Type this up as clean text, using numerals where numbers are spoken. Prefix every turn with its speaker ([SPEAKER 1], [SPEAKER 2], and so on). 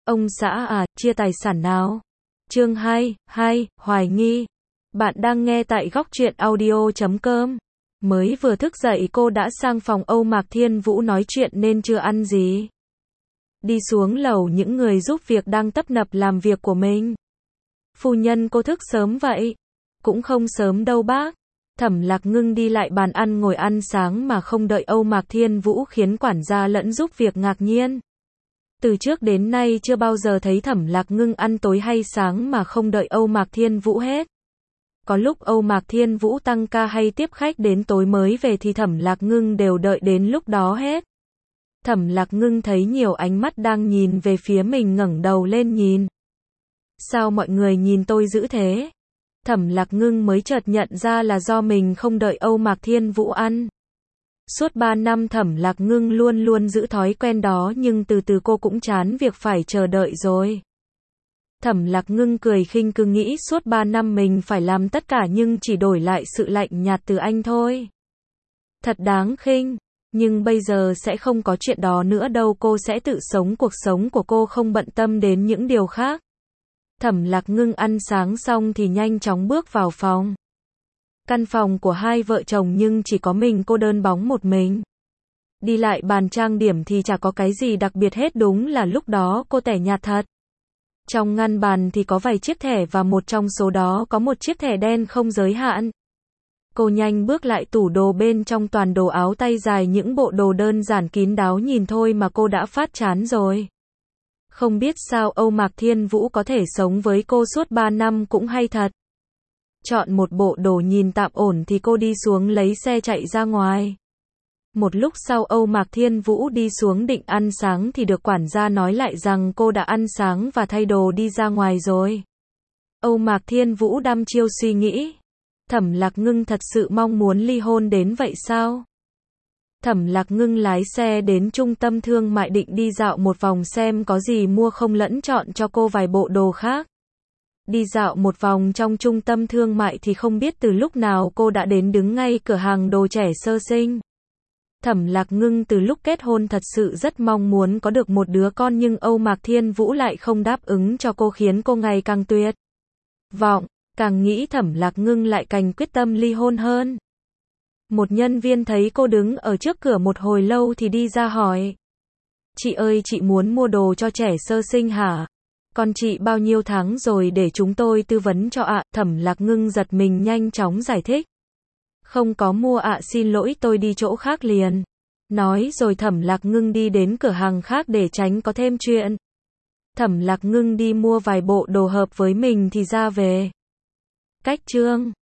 [SPEAKER 1] Ông xã à, chia tài sản nào? Chương 2, hoài nghi. Bạn đang nghe tại góc truyện audio.com. Mới vừa thức dậy cô đã sang phòng Âu Mạc Thiên Vũ nói chuyện nên chưa ăn gì. Đi xuống lầu những người giúp việc đang tấp nập làm việc của mình. Phu nhân cô thức sớm vậy? Cũng không sớm đâu bác. Thẩm Lạc Ngưng đi lại bàn ăn ngồi ăn sáng mà không đợi Âu Mạc Thiên Vũ khiến quản gia lẫn giúp việc ngạc nhiên. Từ trước đến nay chưa bao giờ thấy Thẩm Lạc Ngưng ăn tối hay sáng mà không đợi Âu Mạc Thiên Vũ hết. Có lúc Âu Mạc Thiên Vũ tăng ca hay tiếp khách đến tối mới về thì Thẩm Lạc Ngưng đều đợi đến lúc đó hết. Thẩm Lạc Ngưng thấy nhiều ánh mắt đang nhìn về phía mình ngẩng đầu lên nhìn. Sao mọi người nhìn tôi dữ thế? Thẩm Lạc Ngưng mới chợt nhận ra là do mình không đợi Âu Mạc Thiên Vũ ăn. Suốt 3 năm Thẩm Lạc Ngưng luôn luôn giữ thói quen đó nhưng từ từ cô cũng chán việc phải chờ đợi rồi. Thẩm Lạc Ngưng cười khinh cứ nghĩ suốt 3 năm mình phải làm tất cả nhưng chỉ đổi lại sự lạnh nhạt từ anh thôi. Thật đáng khinh, nhưng bây giờ sẽ không có chuyện đó nữa đâu, cô sẽ tự sống cuộc sống của cô không bận tâm đến những điều khác. Thẩm Lạc Ngưng ăn sáng xong thì nhanh chóng bước vào phòng. Căn phòng của hai vợ chồng nhưng chỉ có mình cô đơn bóng một mình. Đi lại bàn trang điểm thì chả có cái gì đặc biệt hết, đúng là lúc đó cô tẻ nhạt thật. Trong ngăn bàn thì có vài chiếc thẻ và một trong số đó có một chiếc thẻ đen không giới hạn. Cô nhanh bước lại tủ đồ, bên trong toàn đồ áo tay dài, những bộ đồ đơn giản kín đáo nhìn thôi mà cô đã phát chán rồi. Không biết sao Âu Mạc Thiên Vũ có thể sống với cô suốt 3 năm cũng hay thật. Chọn một bộ đồ nhìn tạm ổn thì cô đi xuống lấy xe chạy ra ngoài. Một lúc sau Âu Mạc Thiên Vũ đi xuống định ăn sáng thì được quản gia nói lại rằng cô đã ăn sáng và thay đồ đi ra ngoài rồi. Âu Mạc Thiên Vũ đăm chiêu suy nghĩ. Thẩm Lạc Ngưng thật sự mong muốn ly hôn đến vậy sao? Thẩm Lạc Ngưng lái xe đến trung tâm thương mại định đi dạo một vòng xem có gì mua không lẫn chọn cho cô vài bộ đồ khác. Đi dạo một vòng trong trung tâm thương mại thì không biết từ lúc nào cô đã đến đứng ngay cửa hàng đồ trẻ sơ sinh. Thẩm Lạc Ngưng từ lúc kết hôn thật sự rất mong muốn có được một đứa con nhưng Âu Mạc Thiên Vũ lại không đáp ứng cho cô khiến cô ngày càng tuyệt vọng. Càng nghĩ Thẩm Lạc Ngưng lại càng quyết tâm ly hôn hơn. Một nhân viên thấy cô đứng ở trước cửa một hồi lâu thì đi ra hỏi. Chị ơi, chị muốn mua đồ cho trẻ sơ sinh hả? Con chị bao nhiêu tháng rồi để chúng tôi tư vấn cho ạ? Thẩm Lạc Ngưng giật mình nhanh chóng giải thích. Không có mua ạ, xin lỗi, tôi đi chỗ khác liền. Nói rồi Thẩm Lạc Ngưng đi đến cửa hàng khác để tránh có thêm chuyện. Thẩm Lạc Ngưng đi mua vài bộ đồ hợp với mình thì ra về. Cách chương